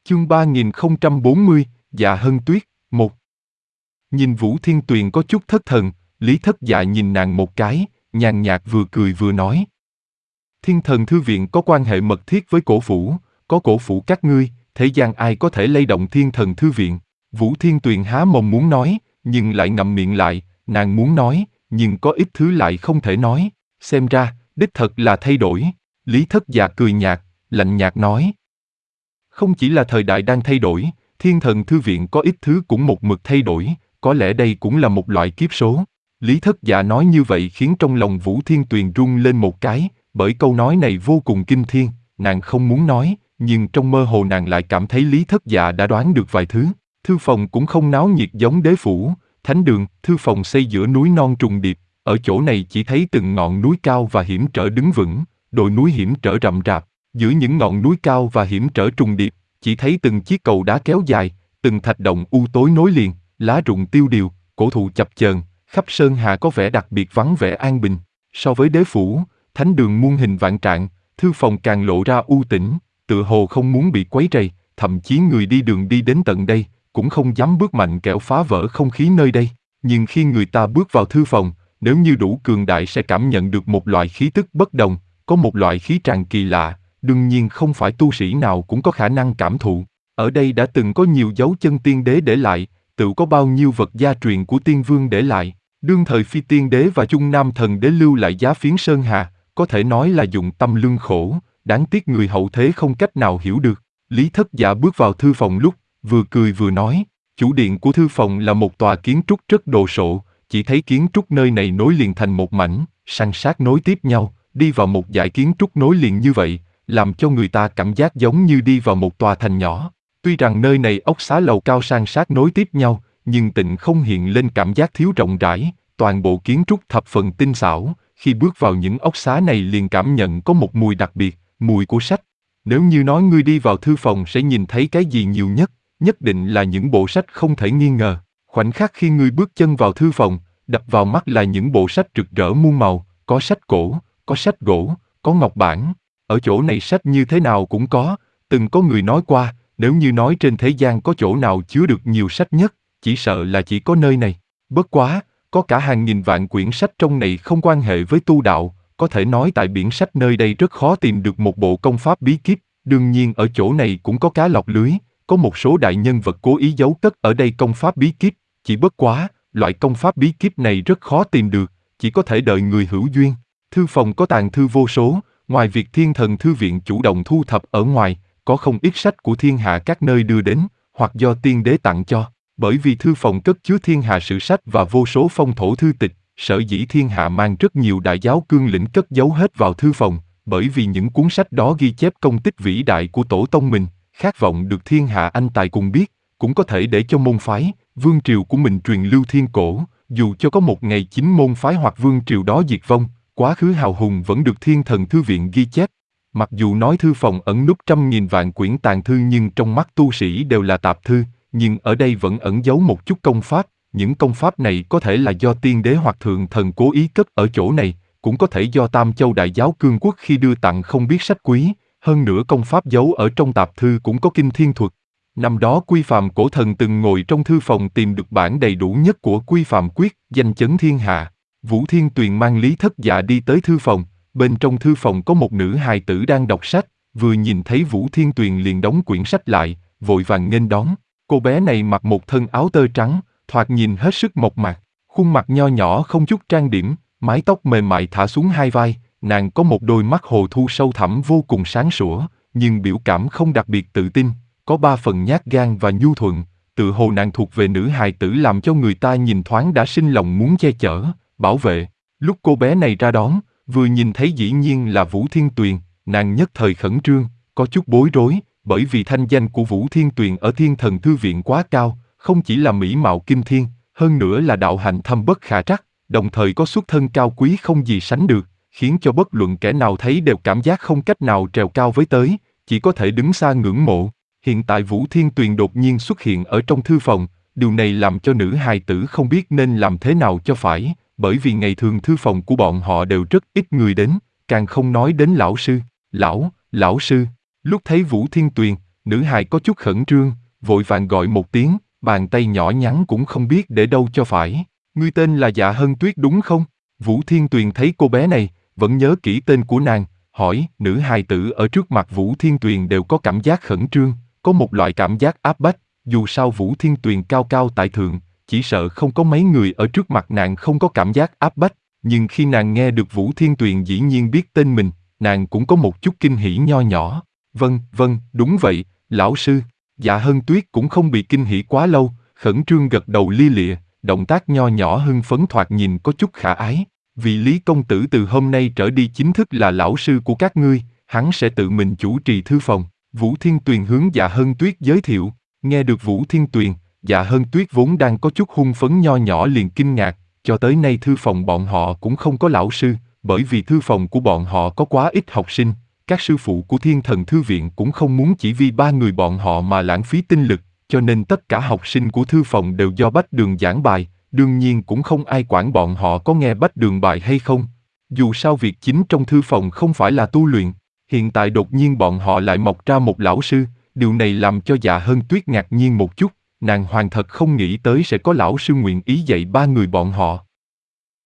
Chương 3040, Dạ Hân Tuyết, 1. Nhìn Vũ Thiên Tuyền có chút thất thần, Lý Thất Dạ nhìn nàng một cái, nhàn nhạt vừa cười vừa nói. Thiên Thần Thư Viện có quan hệ mật thiết với cổ phủ, có cổ phủ các ngươi, thế gian ai có thể lay động Thiên Thần Thư Viện. Vũ Thiên Tuyền há mồm muốn nói, nhưng lại ngậm miệng lại, nàng muốn nói, nhưng có ít thứ lại không thể nói, xem ra, đích thật là thay đổi. Lý Thất Dạ cười nhạt, lạnh nhạt nói. Không chỉ là thời đại đang thay đổi, Thiên Thần Thư Viện có ít thứ cũng một mực thay đổi, có lẽ đây cũng là một loại kiếp số. Lý Thất Dạ nói như vậy khiến trong lòng Vũ Thiên Tuyền rung lên một cái, bởi câu nói này vô cùng kinh thiên, nàng không muốn nói, nhưng trong mơ hồ nàng lại cảm thấy Lý Thất Dạ đã đoán được vài thứ. Thư phòng cũng không náo nhiệt giống đế phủ, thánh đường, thư phòng xây giữa núi non trùng điệp, ở chỗ này chỉ thấy từng ngọn núi cao và hiểm trở đứng vững, đồi núi hiểm trở rậm rạp, giữa những ngọn núi cao và hiểm trở trùng điệp, chỉ thấy từng chiếc cầu đá kéo dài, từng thạch động u tối nối liền, lá rụng tiêu điều, cổ thụ chập chờn, khắp sơn hà có vẻ đặc biệt vắng vẻ an bình. So với đế phủ, thánh đường muôn hình vạn trạng, thư phòng càng lộ ra u tĩnh, tựa hồ không muốn bị quấy rầy, thậm chí người đi đường đi đến tận đây, cũng không dám bước mạnh kẻo phá vỡ không khí nơi đây. Nhưng khi người ta bước vào thư phòng, nếu như đủ cường đại sẽ cảm nhận được một loại khí tức bất đồng, có một loại khí tràn kỳ lạ, đương nhiên không phải tu sĩ nào cũng có khả năng cảm thụ. Ở đây đã từng có nhiều dấu chân tiên đế để lại, tự có bao nhiêu vật gia truyền của tiên vương để lại. Đương thời Phi Tiên Đế và Trung Nam Thần Đế lưu lại giá phiến sơn hà, có thể nói là dụng tâm lương khổ, đáng tiếc người hậu thế không cách nào hiểu được. Lý Thất Dạ bước vào thư phòng lúc, vừa cười vừa nói, chủ điện của thư phòng là một tòa kiến trúc rất đồ sộ, chỉ thấy kiến trúc nơi này nối liền thành một mảnh, san sát nối tiếp nhau, đi vào một dải kiến trúc nối liền như vậy, làm cho người ta cảm giác giống như đi vào một tòa thành nhỏ. Tuy rằng nơi này ốc xá lầu cao san sát nối tiếp nhau, nhưng tịnh không hiện lên cảm giác thiếu rộng rãi, toàn bộ kiến trúc thập phần tinh xảo, khi bước vào những ốc xá này liền cảm nhận có một mùi đặc biệt, mùi của sách. Nếu như nói ngươi đi vào thư phòng sẽ nhìn thấy cái gì nhiều nhất, nhất định là những bộ sách không thể nghi ngờ. Khoảnh khắc khi ngươi bước chân vào thư phòng, đập vào mắt là những bộ sách rực rỡ muôn màu, có sách cổ, có sách gỗ, có ngọc bản. Ở chỗ này sách như thế nào cũng có, từng có người nói qua, nếu như nói trên thế gian có chỗ nào chứa được nhiều sách nhất, chỉ sợ là chỉ có nơi này. Bất quá, có cả hàng nghìn vạn quyển sách trong này không quan hệ với tu đạo, có thể nói tại biển sách nơi đây rất khó tìm được một bộ công pháp bí kíp, đương nhiên ở chỗ này cũng có cá lọt lưới, có một số đại nhân vật cố ý giấu cất ở đây công pháp bí kíp, chỉ bất quá, loại công pháp bí kíp này rất khó tìm được, chỉ có thể đợi người hữu duyên. Thư phòng có tàng thư vô số, ngoài việc Thiên Thần Thư Viện chủ động thu thập ở ngoài, có không ít sách của thiên hạ các nơi đưa đến, hoặc do tiên đế tặng cho. Bởi vì thư phòng cất chứa thiên hạ sử sách và vô số phong thổ thư tịch, sở dĩ thiên hạ mang rất nhiều đại giáo cương lĩnh cất giấu hết vào thư phòng, bởi vì những cuốn sách đó ghi chép công tích vĩ đại của tổ tông mình, khát vọng được thiên hạ anh tài cùng biết, cũng có thể để cho môn phái, vương triều của mình truyền lưu thiên cổ, dù cho có một ngày chính môn phái hoặc vương triều đó diệt vong, quá khứ hào hùng vẫn được Thiên Thần Thư Viện ghi chép. Mặc dù nói thư phòng ẩn núp trăm nghìn vạn quyển tàng thư nhưng trong mắt tu sĩ đều là tạp thư, nhưng ở đây vẫn ẩn giấu một chút công pháp, những công pháp này có thể là do tiên đế hoặc thượng thần cố ý cất ở chỗ này, cũng có thể do Tam Châu Đại Giáo Cương Quốc khi đưa tặng không biết sách quý, hơn nữa công pháp giấu ở trong tạp thư cũng có kinh thiên thuật. Năm đó Quy Phàm Cổ Thần từng ngồi trong thư phòng tìm được bản đầy đủ nhất của Quy Phàm Quyết, danh chấn thiên hạ. Vũ Thiên Tuyền mang Lý Thất Dạ đi tới thư phòng, bên trong thư phòng có một nữ hài tử đang đọc sách, vừa nhìn thấy Vũ Thiên Tuyền liền đóng quyển sách lại, vội vàng nghênh đón. Cô bé này mặc một thân áo tơ trắng, thoạt nhìn hết sức mộc mạc, khuôn mặt nho nhỏ không chút trang điểm, mái tóc mềm mại thả xuống hai vai, nàng có một đôi mắt hồ thu sâu thẳm vô cùng sáng sủa, nhưng biểu cảm không đặc biệt tự tin, có ba phần nhát gan và nhu thuận, tự hồ nàng thuộc về nữ hài tử làm cho người ta nhìn thoáng đã sinh lòng muốn che chở, bảo vệ. Lúc cô bé này ra đón, vừa nhìn thấy dĩ nhiên là Vũ Thiên Tuyền, nàng nhất thời khẩn trương, có chút bối rối, bởi vì thanh danh của Vũ Thiên Tuyền ở Thiên Thần Thư Viện quá cao, không chỉ là mỹ mạo kinh thiên, hơn nữa là đạo hạnh thâm bất khả trắc, đồng thời có xuất thân cao quý không gì sánh được, khiến cho bất luận kẻ nào thấy đều cảm giác không cách nào trèo cao với tới, chỉ có thể đứng xa ngưỡng mộ. Hiện tại Vũ Thiên Tuyền đột nhiên xuất hiện ở trong thư phòng, điều này làm cho nữ hài tử không biết nên làm thế nào cho phải, bởi vì ngày thường thư phòng của bọn họ đều rất ít người đến, càng không nói đến lão sư. Lão sư. Lúc thấy Vũ Thiên Tuyền, Nữ hài có chút khẩn trương, vội vàng gọi một tiếng, bàn tay nhỏ nhắn cũng không biết để đâu cho phải. Ngươi tên là Dạ Hân Tuyết đúng không? Vũ Thiên Tuyền thấy cô bé này, vẫn nhớ kỹ tên của nàng, hỏi. Nữ hài tử ở trước mặt Vũ Thiên Tuyền đều có cảm giác khẩn trương, có một loại cảm giác áp bách. Dù sao Vũ Thiên Tuyền cao cao tại thượng, chỉ sợ không có mấy người ở trước mặt nàng không có cảm giác áp bách. Nhưng khi nàng nghe được Vũ Thiên Tuyền dĩ nhiên biết tên mình, nàng cũng có một chút kinh hỉ nho nhỏ. Vâng, đúng vậy, lão sư. Dạ Hân Tuyết cũng không bị kinh hỉ quá lâu, khẩn trương gật đầu lia lịa, động tác nho nhỏ hưng phấn thoạt nhìn có chút khả ái. Vì Lý công tử từ hôm nay trở đi chính thức là lão sư của các ngươi, hắn sẽ tự mình chủ trì thư phòng. Vũ Thiên Tuyền hướng Dạ Hân Tuyết giới thiệu. Nghe được Vũ Thiên Tuyền, Dạ Hân Tuyết vốn đang có chút hưng phấn nho nhỏ liền kinh ngạc, cho tới nay thư phòng bọn họ cũng không có lão sư, bởi vì thư phòng của bọn họ có quá ít học sinh, các sư phụ của Thiên Thần Thư Viện cũng không muốn chỉ vì 3 người bọn họ mà lãng phí tinh lực, cho nên tất cả học sinh của thư phòng đều do Bách Đường giảng bài, đương nhiên cũng không ai quản bọn họ có nghe Bách Đường bài hay không. Dù sao việc chính trong thư phòng không phải là tu luyện, hiện tại đột nhiên bọn họ lại mọc ra một lão sư, điều này làm cho Dạ Hân Tuyết ngạc nhiên một chút, nàng hoàn thật không nghĩ tới sẽ có lão sư nguyện ý dạy 3 người bọn họ.